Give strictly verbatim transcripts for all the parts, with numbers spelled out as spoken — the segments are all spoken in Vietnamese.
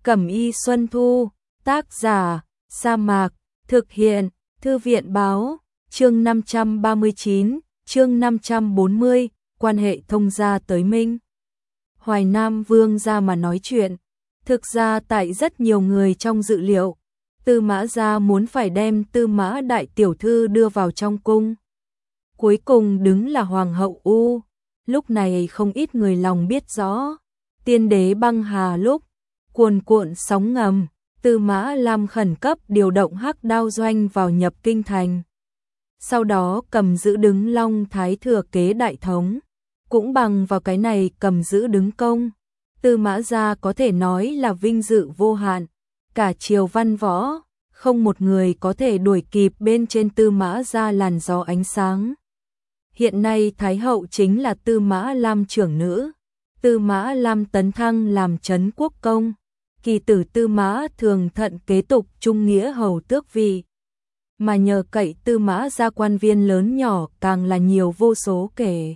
Cẩm y Xuân Thu, tác giả, Sa Mạc, thực hiện, Thư viện báo, chương năm trăm ba mươi chín, chương năm trăm bốn mươi, quan hệ thông gia tới Minh. Hoài Nam Vương ra mà nói chuyện, thực ra tại rất nhiều người trong dự liệu, Tư Mã gia muốn phải đem Tư Mã đại tiểu thư đưa vào trong cung. Cuối cùng đứng là Hoàng hậu U, lúc này không ít người lòng biết rõ, tiên đế băng hà lúc, cuồn cuộn sóng ngầm, Tư Mã Lam khẩn cấp điều động Hắc Đao doanh vào nhập kinh thành. Sau đó cầm giữ đứng Long Thái thừa kế đại thống, cũng bằng vào cái này cầm giữ đứng công. Tư Mã gia có thể nói là vinh dự vô hạn, cả triều văn võ, không một người có thể đuổi kịp bên trên Tư Mã gia làn gió ánh sáng. Hiện nay Thái hậu chính là Tư Mã Lam trưởng nữ, Tư Mã Lam tấn thăng làm trấn quốc công, kỳ tử Tư Mã Thường Thận kế tục trung nghĩa hầu tước vị. Mà nhờ cậy Tư Mã gia quan viên lớn nhỏ càng là nhiều vô số kể.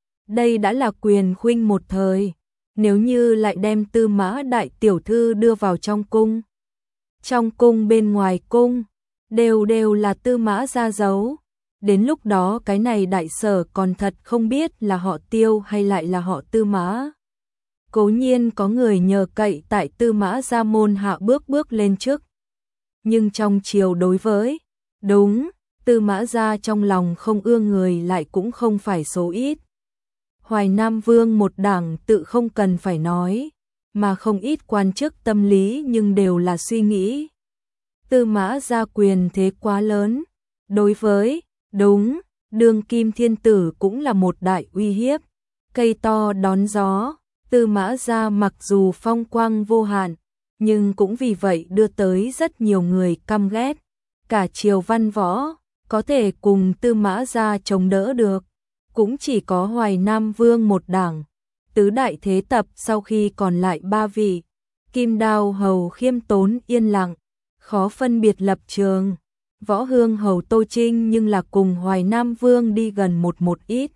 Đây đã là quyền khuynh một thời, nếu như lại đem Tư Mã đại tiểu thư đưa vào trong cung. Trong cung bên ngoài cung, đều đều là Tư Mã gia giấu. Đến lúc đó cái này đại sở còn thật không biết là họ Tiêu hay lại là họ Tư Mã. Cố nhiên có người nhờ cậy tại Tư Mã gia môn hạ bước bước lên trước. Nhưng trong triều đối với, đúng, Tư Mã gia trong lòng không ưa người lại cũng không phải số ít. Hoài Nam Vương một đảng tự không cần phải nói, mà không ít quan chức tâm lý nhưng đều là suy nghĩ. Tư Mã gia quyền thế quá lớn, đối với, đúng, đương kim thiên tử cũng là một đại uy hiếp. Cây to đón gió, Tư Mã gia mặc dù phong quang vô hạn, nhưng cũng vì vậy đưa tới rất nhiều người căm ghét. Cả triều văn võ, có thể cùng Tư Mã gia chống đỡ được, cũng chỉ có Hoài Nam Vương một đảng. Tứ đại thế tập sau khi còn lại ba vị, Kim Đao hầu khiêm tốn yên lặng, khó phân biệt lập trường. Võ Hương hầu Tô Trinh nhưng là cùng Hoài Nam Vương đi gần một một ít.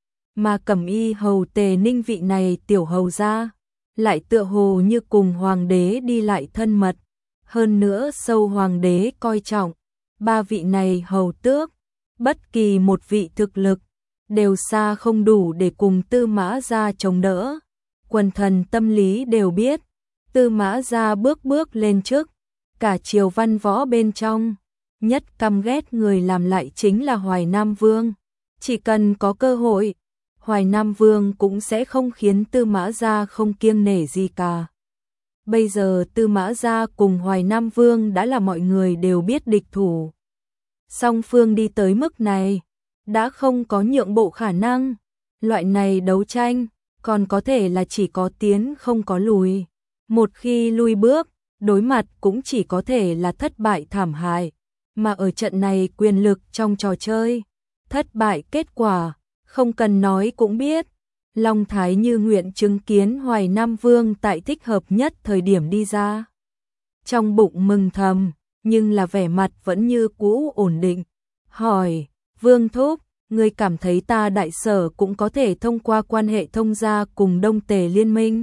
Mà Cẩm y hầu Tề Ninh vị này tiểu hầu gia, lại tựa hồ như cùng hoàng đế đi lại thân mật, hơn nữa sâu hoàng đế coi trọng. Ba vị này hầu tước, bất kỳ một vị thực lực, đều xa không đủ để cùng Tư Mã gia chống đỡ. Quần thần tâm lý đều biết, Tư Mã gia bước bước lên trước, cả triều văn võ bên trong, nhất căm ghét người làm lại chính là Hoài Nam Vương. Chỉ cần có cơ hội, Hoài Nam Vương cũng sẽ không khiến Tư Mã gia không kiêng nể gì cả. Bây giờ Tư Mã gia cùng Hoài Nam Vương đã là mọi người đều biết địch thủ. Song phương đi tới mức này, đã không có nhượng bộ khả năng. Loại này đấu tranh, còn có thể là chỉ có tiến không có lùi. Một khi lùi bước, đối mặt cũng chỉ có thể là thất bại thảm hại. Mà ở trận này quyền lực trong trò chơi, thất bại kết quả, không cần nói cũng biết. Long Thái như nguyện chứng kiến Hoài Nam Vương tại thích hợp nhất thời điểm đi ra. Trong bụng mừng thầm, nhưng là vẻ mặt vẫn như cũ ổn định. Hỏi, Vương Thúc, ngươi cảm thấy ta đại sở cũng có thể thông qua quan hệ thông gia cùng Đông Tề liên minh?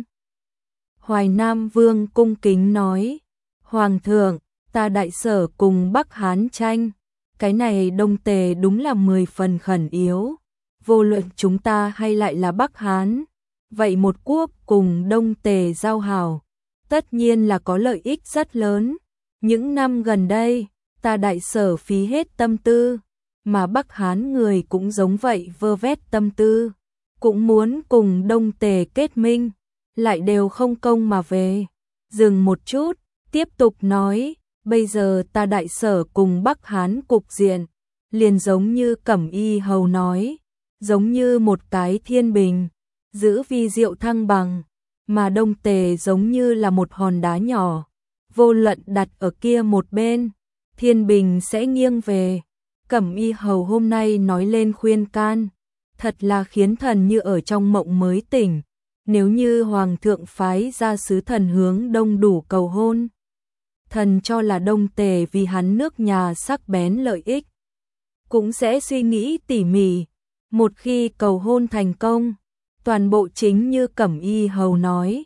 Hoài Nam Vương cung kính nói, Hoàng thượng, ta đại sở cùng Bắc Hán tranh, cái này Đông Tề đúng là mười phần khẩn yếu. Vô luận chúng ta hay lại là Bắc Hán, vậy một quốc cùng Đông Tề giao hảo, tất nhiên là có lợi ích rất lớn. Những năm gần đây, ta đại sở phí hết tâm tư, mà Bắc Hán người cũng giống vậy vơ vét tâm tư, cũng muốn cùng Đông Tề kết minh, lại đều không công mà về. Dừng một chút, tiếp tục nói, bây giờ ta đại sở cùng Bắc Hán cục diện, liền giống như Cẩm y hầu nói, giống như một cái thiên bình, giữ vi diệu thăng bằng, mà Đông Tề giống như là một hòn đá nhỏ, vô luận đặt ở kia một bên, thiên bình sẽ nghiêng về. Cẩm y hầu hôm nay nói lên khuyên can, thật là khiến thần như ở trong mộng mới tỉnh. Nếu như Hoàng thượng phái ra sứ thần hướng Đông đủ cầu hôn, thần cho là Đông Tề vì hắn nước nhà sắc bén lợi ích, cũng sẽ suy nghĩ tỉ mỉ. Một khi cầu hôn thành công, toàn bộ chính như Cẩm y hầu nói,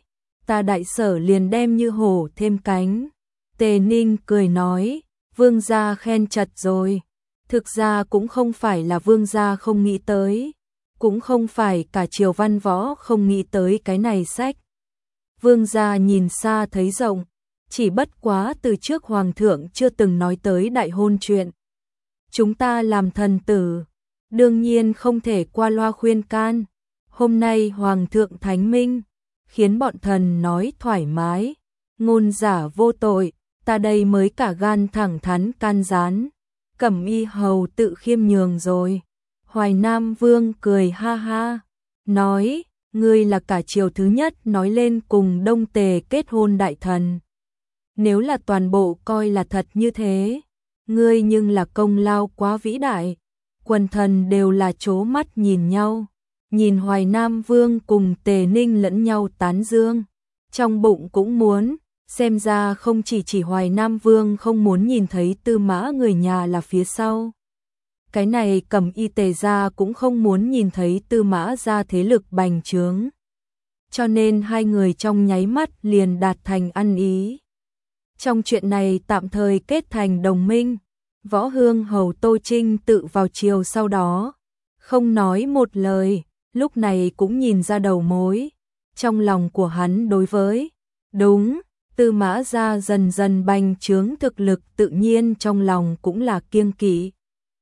ta Đại Sở liền đem như hổ thêm cánh. Tề Ninh cười nói, vương gia khen chật rồi. Thực ra cũng không phải là vương gia không nghĩ tới, cũng không phải cả triều văn võ không nghĩ tới cái này sách. Vương gia nhìn xa thấy rộng, chỉ bất quá từ trước hoàng thượng chưa từng nói tới đại hôn chuyện. Chúng ta làm thần tử, đương nhiên không thể qua loa khuyên can. Hôm nay hoàng thượng thánh minh, khiến bọn thần nói thoải mái, ngôn giả vô tội, ta đây mới cả gan thẳng thắn can gián. Cẩm Y hầu tự khiêm nhường rồi. Hoài Nam Vương cười ha ha, nói, ngươi là cả triều thứ nhất nói lên cùng Đông Tề kết hôn đại thần. Nếu là toàn bộ coi là thật như thế, ngươi nhưng là công lao quá vĩ đại. Quần thần đều là trố mắt nhìn nhau, nhìn Hoài Nam Vương cùng Tề Ninh lẫn nhau tán dương, trong bụng cũng muốn. Xem ra không chỉ chỉ Hoài Nam Vương không muốn nhìn thấy Tư Mã người nhà là phía sau. Cái này Cẩm Y Tề gia cũng không muốn nhìn thấy Tư Mã gia thế lực bành trướng. Cho nên hai người trong nháy mắt liền đạt thành ăn ý. Trong chuyện này tạm thời kết thành đồng minh. Võ Hương hầu Tô Trinh tự vào chiều sau đó, không nói một lời, lúc này cũng nhìn ra đầu mối. Trong lòng của hắn đối với, đúng, Tư Mã gia dần dần bành trướng thực lực tự nhiên trong lòng cũng là kiêng kỵ.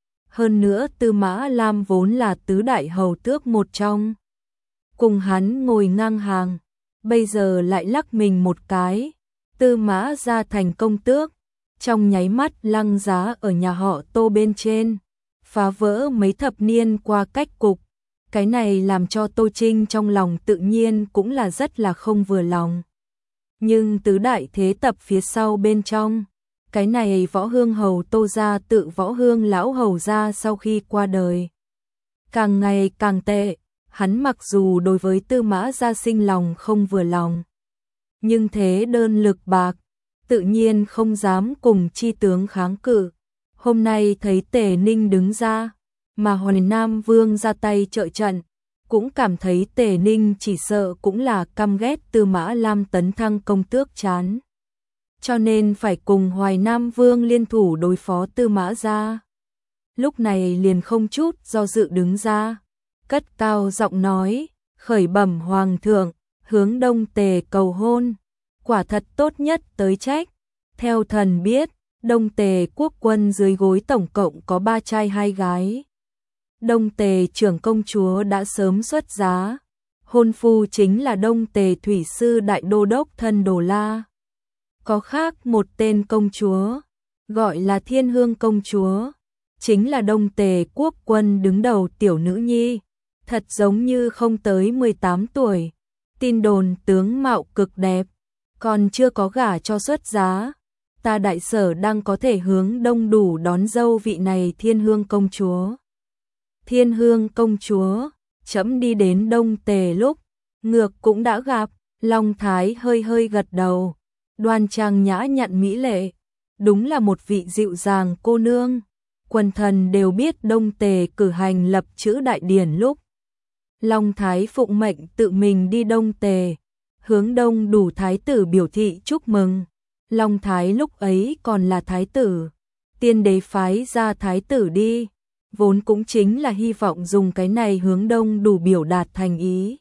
Hơn nữa Tư Mã Lam vốn là tứ đại hầu tước một trong. Cùng hắn ngồi ngang hàng, bây giờ lại lắc mình một cái. Tư Mã gia thành công tước, trong nháy mắt lăng giá ở nhà họ Tô bên trên, phá vỡ mấy thập niên qua cách cục. Cái này làm cho Tô Trinh trong lòng tự nhiên cũng là rất là không vừa lòng. Nhưng tứ đại thế tập phía sau bên trong, cái này Võ Hương hầu Tô gia tự Võ Hương lão hầu gia sau khi qua đời, càng ngày càng tệ. Hắn mặc dù đối với Tư Mã gia sinh lòng không vừa lòng, nhưng thế đơn lực bạc, tự nhiên không dám cùng chi tướng kháng cự. Hôm nay thấy Tề Ninh đứng ra, mà Hoài Nam Vương ra tay trợ trận, cũng cảm thấy Tề Ninh chỉ sợ cũng là căm ghét Tư Mã Lam tấn thăng công tước chán. Cho nên phải cùng Hoài Nam Vương liên thủ đối phó Tư Mã gia. Lúc này liền không chút do dự đứng ra, cất cao giọng nói, khởi bẩm hoàng thượng, hướng Đông Tề cầu hôn, quả thật tốt nhất tới trách. Theo thần biết, Đông Tề quốc quân dưới gối tổng cộng có ba trai hai gái. Đông Tề trưởng công chúa đã sớm xuất giá, hôn phu chính là Đông Tề thủy sư đại đô đốc Thân Đồ La. Có khác một tên công chúa, gọi là Thiên Hương công chúa, chính là Đông Tề quốc quân đứng đầu tiểu nữ nhi, thật giống như không tới mười tám tuổi, tin đồn tướng mạo cực đẹp, còn chưa có gả cho xuất giá. Ta Đại Sở đang có thể hướng đông đủ đón dâu vị này Thiên Hương công chúa. Thiên Hương công chúa, trẫm đi đến Đông Tề lúc, ngược cũng đã gặp. Long Thái hơi hơi gật đầu, đoan trang nhã nhặn mỹ lệ, đúng là một vị dịu dàng cô nương. Quần thần đều biết Đông Tề cử hành lập chữ đại điển lúc, Long Thái phụng mệnh tự mình đi Đông Tề, hướng đông đủ thái tử biểu thị chúc mừng. Long Thái lúc ấy còn là thái tử, tiên đế phái ra thái tử đi, vốn cũng chính là hy vọng dùng cái này hướng đông đủ biểu đạt thành ý.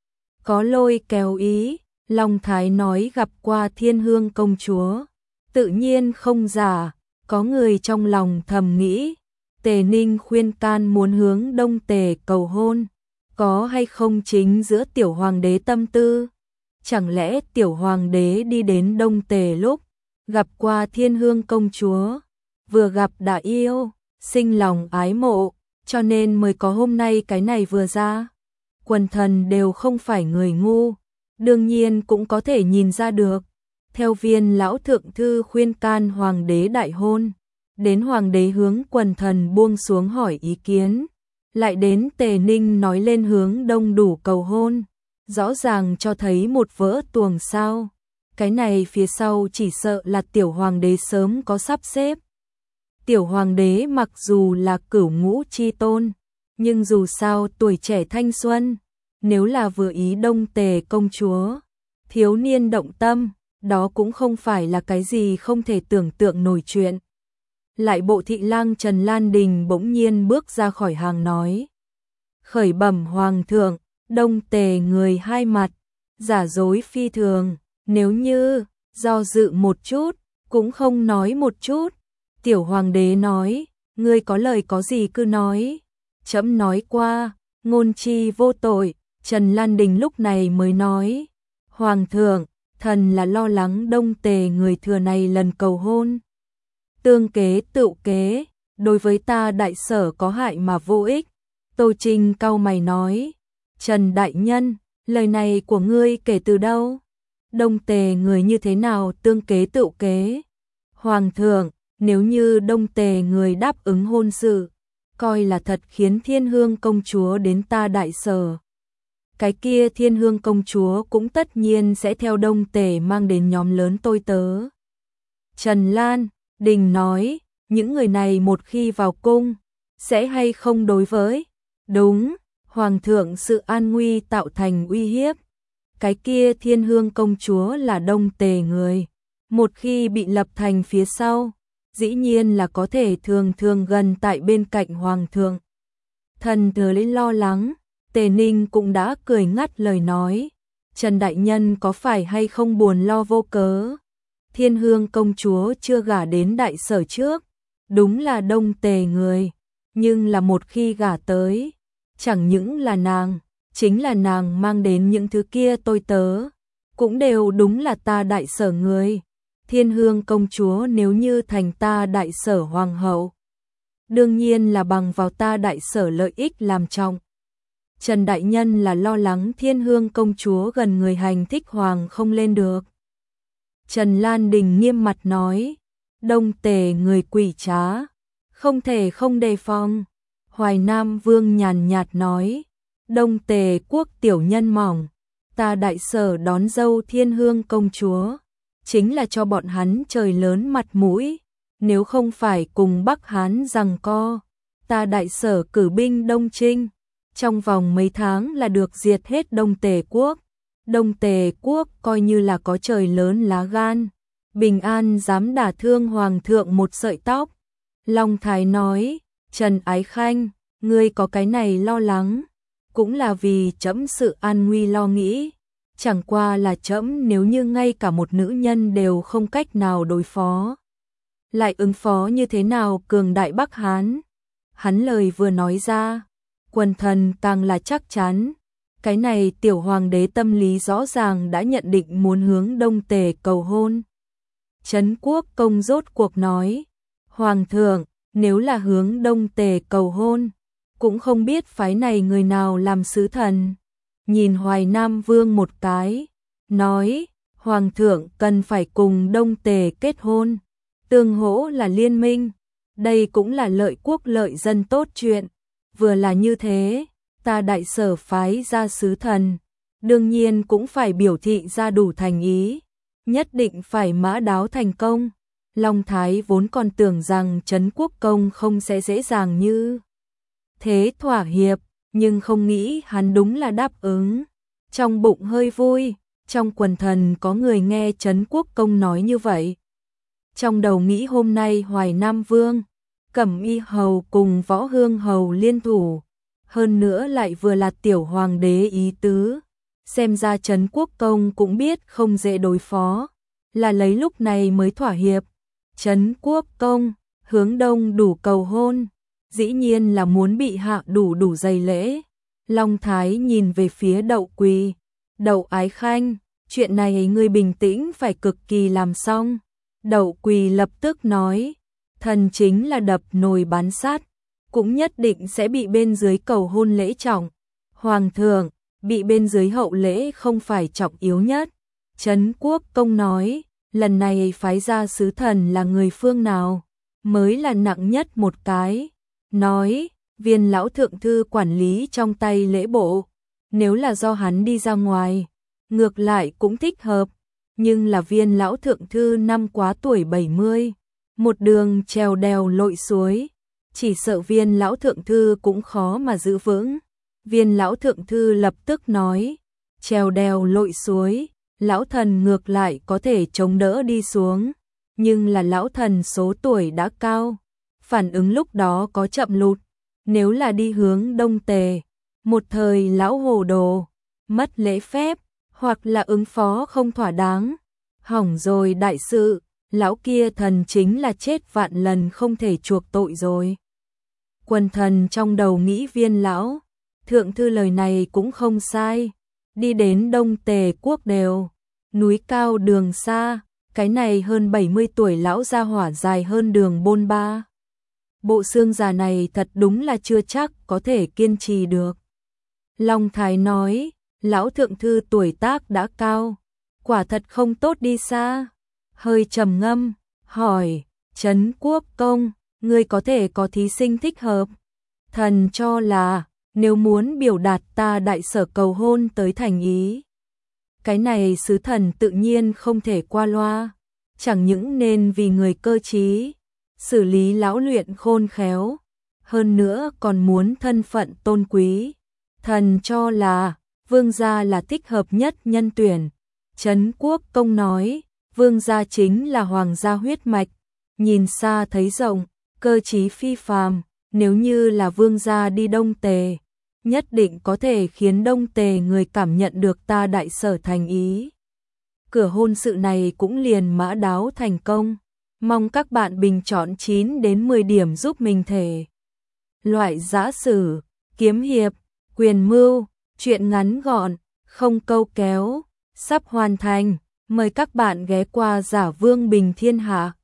Có lôi kéo ý, Long Thái nói gặp qua Thiên Hương công chúa, tự nhiên không giả. Có người trong lòng thầm nghĩ, Tề Ninh khuyên can muốn hướng Đông Tề cầu hôn, có hay không chính giữa tiểu hoàng đế tâm tư? Chẳng lẽ tiểu hoàng đế đi đến Đông Tề lúc, gặp qua Thiên Hương công chúa, vừa gặp đã yêu, sinh lòng ái mộ, cho nên mới có hôm nay cái này vừa ra. Quần thần đều không phải người ngu, đương nhiên cũng có thể nhìn ra được. Theo viên lão thượng thư khuyên can hoàng đế đại hôn, đến hoàng đế hướng quần thần buông xuống hỏi ý kiến, lại đến Tề Ninh nói lên hướng đông đủ cầu hôn, rõ ràng cho thấy một vỡ tuồng sao. Cái này phía sau chỉ sợ là tiểu hoàng đế sớm có sắp xếp. Tiểu hoàng đế mặc dù là cửu ngũ chi tôn, nhưng dù sao tuổi trẻ thanh xuân, nếu là vừa ý Đông Tề công chúa, thiếu niên động tâm, đó cũng không phải là cái gì không thể tưởng tượng nổi chuyện. Lại bộ thị lang Trần Lan Đình bỗng nhiên bước ra khỏi hàng nói. Khởi bẩm hoàng thượng, Đông Tề người hai mặt, giả dối phi thường, nếu như do dự một chút, cũng không nói một chút. Tiểu hoàng đế nói, ngươi có lời có gì cứ nói. Trẫm nói qua, ngôn chi vô tội. Trần Lan Đình lúc này mới nói, hoàng thượng, thần là lo lắng Đông Tề người thừa này lần cầu hôn. Tương kế tựu kế, đối với ta đại sở có hại mà vô ích. Tô Trinh cau mày nói, Trần đại nhân, lời này của ngươi kể từ đâu? Đông Tề người như thế nào tương kế tựu kế? Hoàng thượng, nếu như Đông Tề người đáp ứng hôn sự, coi là thật khiến Thiên Hương công chúa đến ta đại sở. Cái kia Thiên Hương công chúa cũng tất nhiên sẽ theo Đông Tề mang đến nhóm lớn tôi tớ. Trần Lan Đình nói, những người này một khi vào cung, sẽ hay không đối với? Đúng, Hoàng thượng sự an nguy tạo thành uy hiếp. Cái kia Thiên Hương công chúa là Đông Tề người. Một khi bị lập thành phía sau, dĩ nhiên là có thể thường thường gần tại bên cạnh Hoàng thượng. Thần thừa lấy lo lắng, Tề Ninh cũng đã cười ngắt lời nói. Trần đại nhân có phải hay không buồn lo vô cớ? Thiên Hương công chúa chưa gả đến đại sở trước, đúng là Đông Tề người, nhưng là một khi gả tới, chẳng những là nàng, chính là nàng mang đến những thứ kia tôi tớ, cũng đều đúng là ta đại sở người. Thiên Hương công chúa nếu như thành ta đại sở hoàng hậu, đương nhiên là bằng vào ta đại sở lợi ích làm trọng. Trần đại nhân là lo lắng Thiên Hương công chúa gần người hành thích hoàng không lên được. Trần Lan Đình nghiêm mặt nói, Đông Tề người quỷ trá, không thể không đề phòng. Hoài Nam Vương nhàn nhạt nói, Đông Tề quốc tiểu nhân mỏng, ta đại sở đón dâu Thiên Hương công chúa, chính là cho bọn hắn trời lớn mặt mũi, nếu không phải cùng Bắc Hán giằng co, ta đại sở cử binh Đông Trinh, trong vòng mấy tháng là được diệt hết Đông Tề quốc. Đông Tề quốc coi như là có trời lớn lá gan, bình an dám đả thương hoàng thượng một sợi tóc. Long Thái nói, Trần Ái Khanh, ngươi có cái này lo lắng, cũng là vì trẫm sự an nguy lo nghĩ. Chẳng qua là trẫm nếu như ngay cả một nữ nhân đều không cách nào đối phó, lại ứng phó như thế nào cường đại Bắc Hán. Hắn lời vừa nói ra, quần thần càng là chắc chắn. Cái này tiểu hoàng đế tâm lý rõ ràng đã nhận định muốn hướng Đông Tề cầu hôn. Trấn Quốc công rốt cuộc nói, hoàng thượng, nếu là hướng Đông Tề cầu hôn, cũng không biết phái này người nào làm sứ thần. Nhìn Hoài Nam Vương một cái, nói, hoàng thượng cần phải cùng Đông Tề kết hôn, tương hỗ là liên minh, đây cũng là lợi quốc lợi dân tốt chuyện. Vừa là như thế, ta đại sở phái ra sứ thần, đương nhiên cũng phải biểu thị ra đủ thành ý, nhất định phải mã đáo thành công. Long Thái vốn còn tưởng rằng Trấn Quốc công không sẽ dễ dàng như thế thỏa hiệp, nhưng không nghĩ hắn đúng là đáp ứng. Trong bụng hơi vui, trong quần thần có người nghe Trấn Quốc công nói như vậy. Trong đầu nghĩ hôm nay Hoài Nam Vương, Cẩm Y hầu cùng Võ Hương hầu liên thủ, hơn nữa lại vừa là tiểu hoàng đế ý tứ, xem ra Trấn Quốc công cũng biết không dễ đối phó, là lấy lúc này mới thỏa hiệp. Trấn Quốc công hướng Đông đủ cầu hôn, dĩ nhiên là muốn bị hạ đủ đủ dày lễ. Long Thái nhìn về phía Đậu Quỳ, Đậu Ái Khanh, chuyện này ngươi bình tĩnh phải cực kỳ làm xong. Đậu Quỳ lập tức nói, thần chính là đập nồi bán sắt, cũng nhất định sẽ bị bên dưới cầu hôn lễ trọng. Hoàng thượng, bị bên dưới hậu lễ không phải trọng yếu nhất. Trấn Quốc công nói, lần này phái ra sứ thần là người phương nào, mới là nặng nhất một cái. Nói, Viên lão thượng thư quản lý trong tay lễ bộ, nếu là do hắn đi ra ngoài, ngược lại cũng thích hợp, nhưng là Viên lão thượng thư năm quá tuổi bảy mươi, một đường trèo đèo lội suối, chỉ sợ Viên lão thượng thư cũng khó mà giữ vững. Viên lão thượng thư lập tức nói, trèo đèo lội suối lão thần ngược lại có thể chống đỡ đi xuống, nhưng là lão thần số tuổi đã cao, phản ứng lúc đó có chậm lụt, nếu là đi hướng Đông Tề, một thời lão hồ đồ, mất lễ phép, hoặc là ứng phó không thỏa đáng, hỏng rồi đại sự, lão kia thần chính là chết vạn lần không thể chuộc tội rồi. Quần thần trong đầu nghĩ Viên lão, thượng thư lời này cũng không sai, đi đến Đông Tề quốc đều, núi cao đường xa, cái này hơn bảy mươi tuổi lão gia hỏa dài hơn đường bôn ba. Bộ xương già này thật đúng là chưa chắc có thể kiên trì được. Long Thái nói, lão thượng thư tuổi tác đã cao, quả thật không tốt đi xa. Hơi trầm ngâm, hỏi, Trấn Quốc công, ngươi có thể có thí sinh thích hợp? Thần cho là, nếu muốn biểu đạt ta đại sở cầu hôn tới thành ý. Cái này sứ thần tự nhiên không thể qua loa, chẳng những nên vì người cơ trí, xử lý lão luyện khôn khéo, hơn nữa còn muốn thân phận tôn quý. Thần cho là, vương gia là thích hợp nhất nhân tuyển. Trấn Quốc công nói, vương gia chính là hoàng gia huyết mạch, nhìn xa thấy rộng, cơ trí phi phàm, nếu như là vương gia đi Đông Tề, nhất định có thể khiến Đông Tề người cảm nhận được ta đại sở thành ý. Cửa hôn sự này cũng liền mã đáo thành công, mong các bạn bình chọn chín đến mười điểm giúp mình thể. Loại giã sử, kiếm hiệp, quyền mưu, truyện ngắn gọn, không câu kéo, sắp hoàn thành, mời các bạn ghé qua Giả Vương Bình Thiên Hạ.